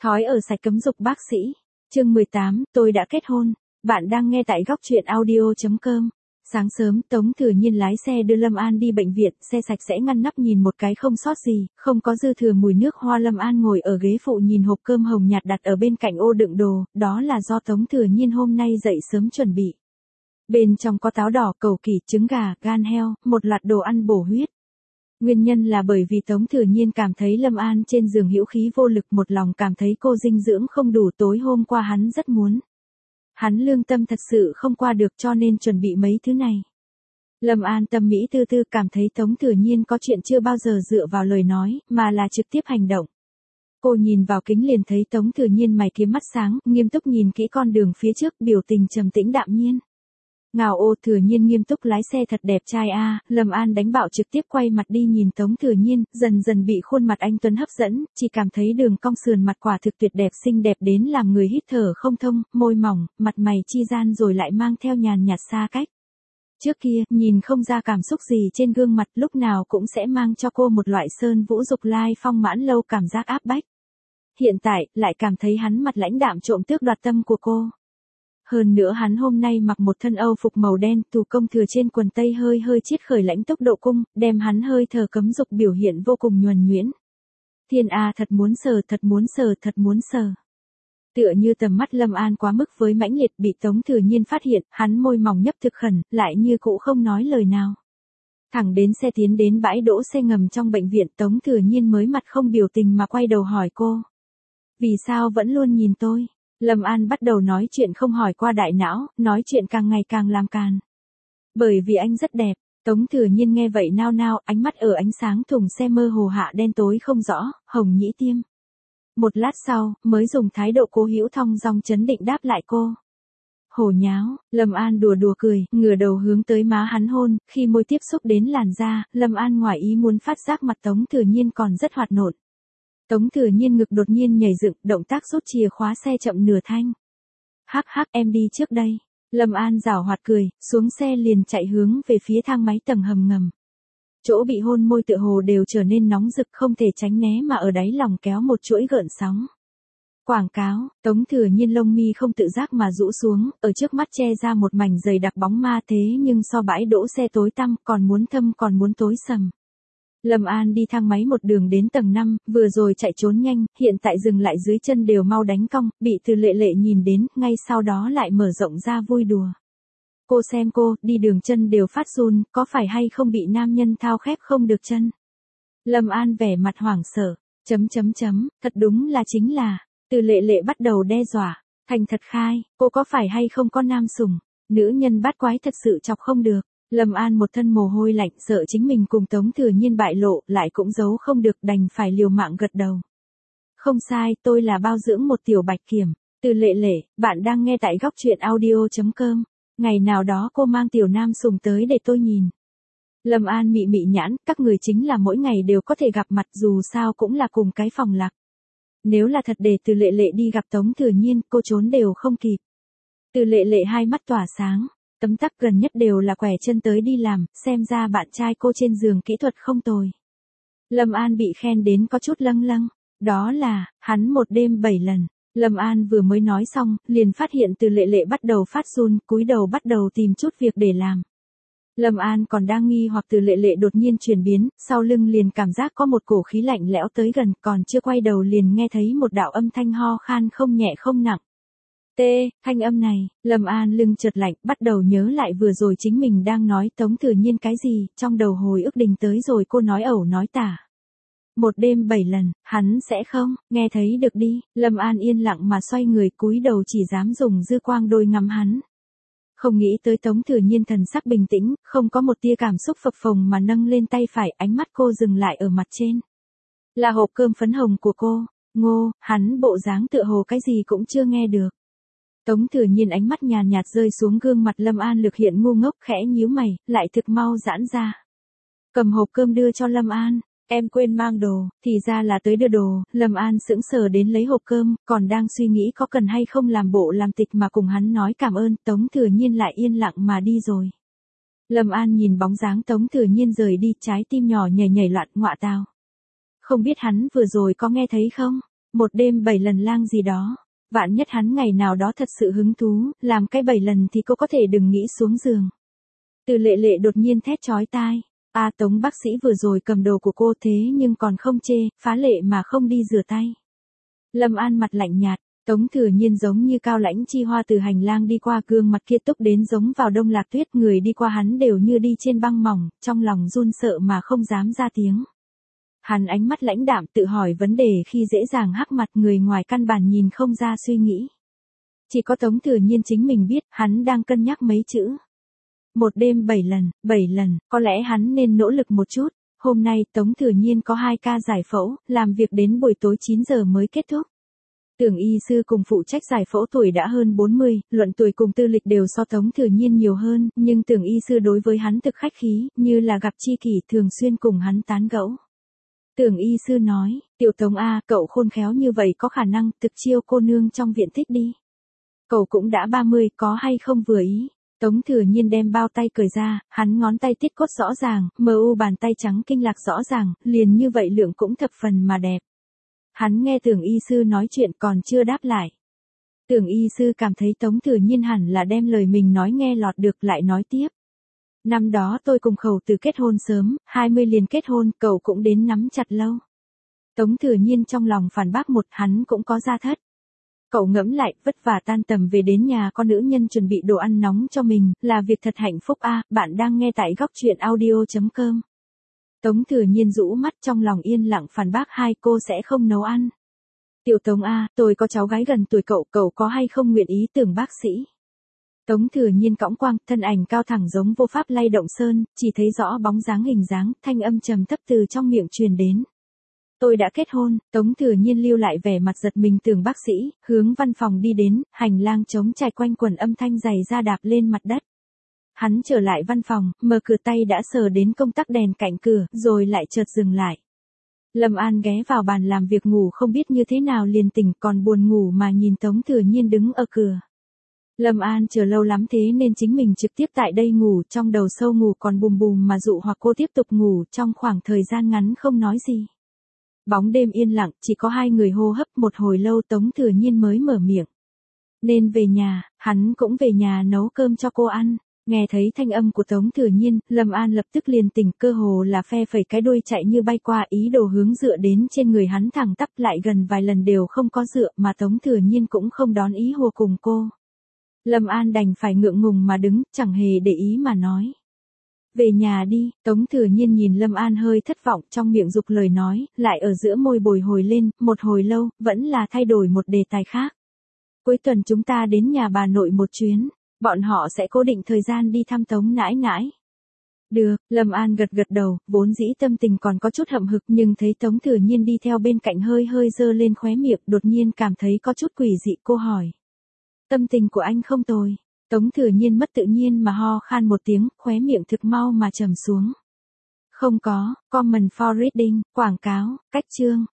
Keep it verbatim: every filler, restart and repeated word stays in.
Thói ở sạch cấm dục bác sĩ. Chương mười tám, tôi đã kết hôn. Bạn đang nghe tại góc truyện audio chấm com. Sáng sớm, Tống Thừa Nhiên lái xe đưa Lâm An đi bệnh viện, xe sạch sẽ ngăn nắp nhìn một cái không sót gì, không có dư thừa mùi nước hoa. Lâm An ngồi ở ghế phụ nhìn hộp cơm hồng nhạt đặt ở bên cạnh ô đựng đồ, đó là do Tống Thừa Nhiên hôm nay dậy sớm chuẩn bị. Bên trong có táo đỏ, cầu kỳ, trứng gà, gan heo, một loạt đồ ăn bổ huyết. Nguyên nhân là bởi vì Tống Thừa Nhiên cảm thấy Lâm An trên giường hữu khí vô lực, một lòng cảm thấy cô dinh dưỡng không đủ. Tối hôm qua hắn rất muốn. Hắn lương tâm thật sự không qua được cho nên chuẩn bị mấy thứ này. Lâm An tâm mỹ tư tư cảm thấy Tống Thừa Nhiên có chuyện chưa bao giờ dựa vào lời nói, mà là trực tiếp hành động. Cô nhìn vào kính liền thấy Tống Thừa Nhiên mày kiếm mắt sáng, nghiêm túc nhìn kỹ con đường phía trước, biểu tình trầm tĩnh đạm nhiên. Ngào ô, Thừa Nhiên nghiêm túc lái xe thật đẹp trai a. Lâm An đánh bạo trực tiếp quay mặt đi nhìn Tống Thừa Nhiên, dần dần bị khuôn mặt anh tuấn hấp dẫn, chỉ cảm thấy đường cong sườn mặt quả thực tuyệt đẹp, xinh đẹp đến làm người hít thở không thông, môi mỏng, mặt mày chi gian rồi lại mang theo nhàn nhạt xa cách. Trước kia, nhìn không ra cảm xúc gì trên gương mặt, lúc nào cũng sẽ mang cho cô một loại sơn vũ dục lai phong mãn lâu cảm giác áp bách. Hiện tại, lại cảm thấy hắn mặt lãnh đạm trộm tước đoạt tâm của cô. Hơn nữa hắn hôm nay mặc một thân Âu phục màu đen, tù công thừa trên quần tây hơi hơi chiết khởi lãnh tốc độ cung, đem hắn hơi thở cấm dục biểu hiện vô cùng nhuần nhuyễn. Thiên a, thật muốn sờ, thật muốn sờ, thật muốn sờ. Tựa như tầm mắt Lâm An quá mức với mãnh liệt, bị Tống Thừa Nhiên phát hiện, hắn môi mỏng nhấp thực khẩn, lại như cũ không nói lời nào. Thẳng đến xe tiến đến bãi đỗ xe ngầm trong bệnh viện, Tống Thừa Nhiên mới mặt không biểu tình mà quay đầu hỏi cô. Vì sao vẫn luôn nhìn tôi? Lâm An bắt đầu nói chuyện không hỏi qua đại não, nói chuyện càng ngày càng làm càn. Bởi vì anh rất đẹp. Tống Thừa Nhiên nghe vậy nao nao, ánh mắt ở ánh sáng thùng xe mơ hồ hạ đen tối không rõ, hồng nhĩ tiêm. Một lát sau, mới dùng thái độ cố hữu thong dong chấn định đáp lại cô. Hồ nháo, Lâm An đùa đùa cười, ngửa đầu hướng tới má hắn hôn, khi môi tiếp xúc đến làn da, Lâm An ngoài ý muốn phát giác mặt Tống Thừa Nhiên còn rất hoạt nộn. Tống Thừa Nhiên ngực đột nhiên nhảy dựng, động tác rút chìa khóa xe chậm nửa thanh. Hắc hắc, em đi trước đây. Lâm An giảo hoạt cười, xuống xe liền chạy hướng về phía thang máy tầng hầm ngầm. Chỗ bị hôn môi tựa hồ đều trở nên nóng rực, không thể tránh né mà ở đáy lòng kéo một chuỗi gợn sóng. Quảng cáo, Tống Thừa Nhiên lông mi không tự giác mà rũ xuống, ở trước mắt che ra một mảnh dày đặc bóng ma, thế nhưng so bãi đỗ xe tối tăm, còn muốn thâm còn muốn tối sầm. Lâm An đi thang máy một đường đến tầng năm, vừa rồi chạy trốn nhanh, hiện tại dừng lại dưới chân đều mau đánh cong, bị Từ Lệ Lệ nhìn đến, ngay sau đó lại mở rộng ra vui đùa. Cô xem cô, đi đường chân đều phát run, có phải hay không bị nam nhân thao khép không được chân? Lâm An vẻ mặt hoảng sợ, chấm chấm chấm, thật đúng là chính là, Từ Lệ Lệ bắt đầu đe dọa, thành thật khai, cô có phải hay không có nam sủng, nữ nhân bát quái thật sự chọc không được. Lâm An một thân mồ hôi lạnh, sợ chính mình cùng Tống Thừa Nhiên bại lộ, lại cũng giấu không được, đành phải liều mạng gật đầu. Không sai, tôi là bao dưỡng một tiểu bạch kiểm. Từ Lệ Lệ, bạn đang nghe tại góc truyện audio chấm com. Ngày nào đó cô mang tiểu nam sùng tới để tôi nhìn. Lâm An mị mị nhãn, các người chính là mỗi ngày đều có thể gặp mặt, dù sao cũng là cùng cái phòng lạc. Nếu là thật để Từ Lệ Lệ đi gặp Tống Thừa Nhiên, cô trốn đều không kịp. Từ Lệ Lệ hai mắt tỏa sáng. Tấm tắc gần nhất đều là quẻ chân tới đi làm, xem ra bạn trai cô trên giường kỹ thuật không tồi. Lâm An bị khen đến có chút lâng lâng, đó là, hắn một đêm bảy lần. Lâm An vừa mới nói xong, liền phát hiện Từ Lệ Lệ bắt đầu phát run, cúi đầu bắt đầu tìm chút việc để làm. Lâm An còn đang nghi hoặc Từ Lệ Lệ đột nhiên chuyển biến, sau lưng liền cảm giác có một cổ khí lạnh lẽo tới gần, còn chưa quay đầu liền nghe thấy một đạo âm thanh ho khan không nhẹ không nặng. Tê, thanh âm này, Lâm An lưng chợt lạnh, bắt đầu nhớ lại vừa rồi chính mình đang nói Tống Thừa Nhiên cái gì, trong đầu hồi ức đình tới rồi cô nói ẩu nói tả. Một đêm bảy lần, hắn sẽ không, nghe thấy được đi, Lâm An yên lặng mà xoay người cúi đầu chỉ dám dùng dư quang đôi ngắm hắn. Không nghĩ tới Tống Thừa Nhiên thần sắc bình tĩnh, không có một tia cảm xúc phập phồng mà nâng lên tay phải, ánh mắt cô dừng lại ở mặt trên. Là hộp cơm phấn hồng của cô, ngô, hắn bộ dáng tựa hồ cái gì cũng chưa nghe được. Tống Thừa Nhiên ánh mắt nhàn nhạt rơi xuống gương mặt Lâm An lực hiện ngu ngốc, khẽ nhíu mày, lại thực mau giãn ra. Cầm hộp cơm đưa cho Lâm An, em quên mang đồ, thì ra là tới đưa đồ. Lâm An sững sờ đến lấy hộp cơm, còn đang suy nghĩ có cần hay không làm bộ làm tịch mà cùng hắn nói cảm ơn, Tống Thừa Nhiên lại yên lặng mà đi rồi. Lâm An nhìn bóng dáng Tống Thừa Nhiên rời đi, trái tim nhỏ nhảy nhảy loạn, ngọa tào. Không biết hắn vừa rồi có nghe thấy không? Một đêm bảy lần lang gì đó. Vạn nhất hắn ngày nào đó thật sự hứng thú, làm cái bảy lần thì cô có thể đừng nghĩ xuống giường. Từ Lệ Lệ đột nhiên thét chói tai. A à, Tống bác sĩ vừa rồi cầm đồ của cô thế nhưng còn không chê, phá lệ mà không đi rửa tay. Lâm An mặt lạnh nhạt, Tống Thừa Nhiên giống như cao lãnh chi hoa từ hành lang đi qua, gương mặt kia túc đến giống vào đông lạc tuyết, người đi qua hắn đều như đi trên băng mỏng, trong lòng run sợ mà không dám ra tiếng. Hắn ánh mắt lãnh đạm tự hỏi vấn đề khi dễ dàng hắc mặt, người ngoài căn bản nhìn không ra suy nghĩ. Chỉ có Tống Thừa Nhiên chính mình biết, hắn đang cân nhắc mấy chữ. Một đêm bảy lần, bảy lần, có lẽ hắn nên nỗ lực một chút. Hôm nay Tống Thừa Nhiên có hai ca giải phẫu, làm việc đến buổi tối chín giờ mới kết thúc. Tưởng y sư cùng phụ trách giải phẫu tuổi đã hơn bốn mươi, luận tuổi cùng tư lịch đều so Tống Thừa Nhiên nhiều hơn, nhưng tưởng y sư đối với hắn thực khách khí, như là gặp tri kỷ, thường xuyên cùng hắn tán gẫu. Tưởng y sư nói, Tiểu Tống A, cậu khôn khéo như vậy có khả năng thực chiêu cô nương trong viện thích đi. Cậu cũng đã ba mươi, có hay không vừa ý. Tống Thừa Nhiên đem bao tay cởi ra, hắn ngón tay tiết cốt rõ ràng, mờ u bàn tay trắng kinh lạc rõ ràng, liền như vậy lượng cũng thập phần mà đẹp. Hắn nghe tưởng y sư nói chuyện còn chưa đáp lại. Tưởng y sư cảm thấy Tống Thừa Nhiên hẳn là đem lời mình nói nghe lọt được, lại nói tiếp. Năm đó tôi cùng Khẩu Từ kết hôn sớm, hai mươi liền kết hôn, cậu cũng đến nắm chặt lâu. Tống Thừa Nhiên trong lòng phản bác một, hắn cũng có gia thất. Cậu ngẫm lại, vất vả tan tầm về đến nhà con nữ nhân chuẩn bị đồ ăn nóng cho mình, là việc thật hạnh phúc a. À, bạn đang nghe tại góc truyện audio chấm com. Tống Thừa Nhiên rũ mắt, trong lòng yên lặng phản bác, hai cô sẽ không nấu ăn. Tiểu Tống A, tôi có cháu gái gần tuổi cậu, cậu có hay không nguyện ý tưởng bác sĩ. Tống Thừa Nhiên cõng quang, thân ảnh cao thẳng giống vô pháp lay động sơn, chỉ thấy rõ bóng dáng hình dáng, thanh âm trầm thấp từ trong miệng truyền đến. Tôi đã kết hôn. Tống Thừa Nhiên lưu lại vẻ mặt giật mình tưởng bác sĩ, hướng văn phòng đi đến, hành lang trống trải quanh quần âm thanh giày da đạp lên mặt đất. Hắn trở lại văn phòng, mở cửa tay đã sờ đến công tắc đèn cạnh cửa, rồi lại chợt dừng lại. Lâm An ghé vào bàn làm việc ngủ không biết như thế nào liền tỉnh, còn buồn ngủ mà nhìn Tống Thừa Nhiên đứng ở cửa. Lâm An chờ lâu lắm thế nên chính mình trực tiếp tại đây ngủ, trong đầu sâu ngủ còn bùm bùm mà dụ hoặc cô tiếp tục ngủ, trong khoảng thời gian ngắn không nói gì. Bóng đêm yên lặng, chỉ có hai người hô hấp, một hồi lâu Tống Thừa Nhiên mới mở miệng. Nên về nhà, hắn cũng về nhà nấu cơm cho cô ăn. Nghe thấy thanh âm của Tống Thừa Nhiên, Lâm An lập tức liền tỉnh, cơ hồ là phe phẩy cái đuôi chạy như bay qua, ý đồ hướng dựa đến trên người hắn, thẳng tắp lại gần vài lần đều không có dựa, mà Tống Thừa Nhiên cũng không đón ý hùa cùng cô. Lâm An đành phải ngượng ngùng mà đứng, chẳng hề để ý mà nói. Về nhà đi. Tống Thừa Nhiên nhìn Lâm An hơi thất vọng, trong miệng dục lời nói, lại ở giữa môi bồi hồi lên, một hồi lâu, vẫn là thay đổi một đề tài khác. Cuối tuần chúng ta đến nhà bà nội một chuyến, bọn họ sẽ cố định thời gian đi thăm Tống nãi nãi. Được, Lâm An gật gật đầu, vốn dĩ tâm tình còn có chút hậm hực, nhưng thấy Tống Thừa Nhiên đi theo bên cạnh hơi hơi dơ lên khóe miệng, đột nhiên cảm thấy có chút quỷ dị, cô hỏi. Tâm tình của anh không tồi. Tống Thừa Nhiên mất tự nhiên mà ho khan một tiếng, khóe miệng thực mau mà trầm xuống. Không có, comment for reading, quảng cáo, cách chương.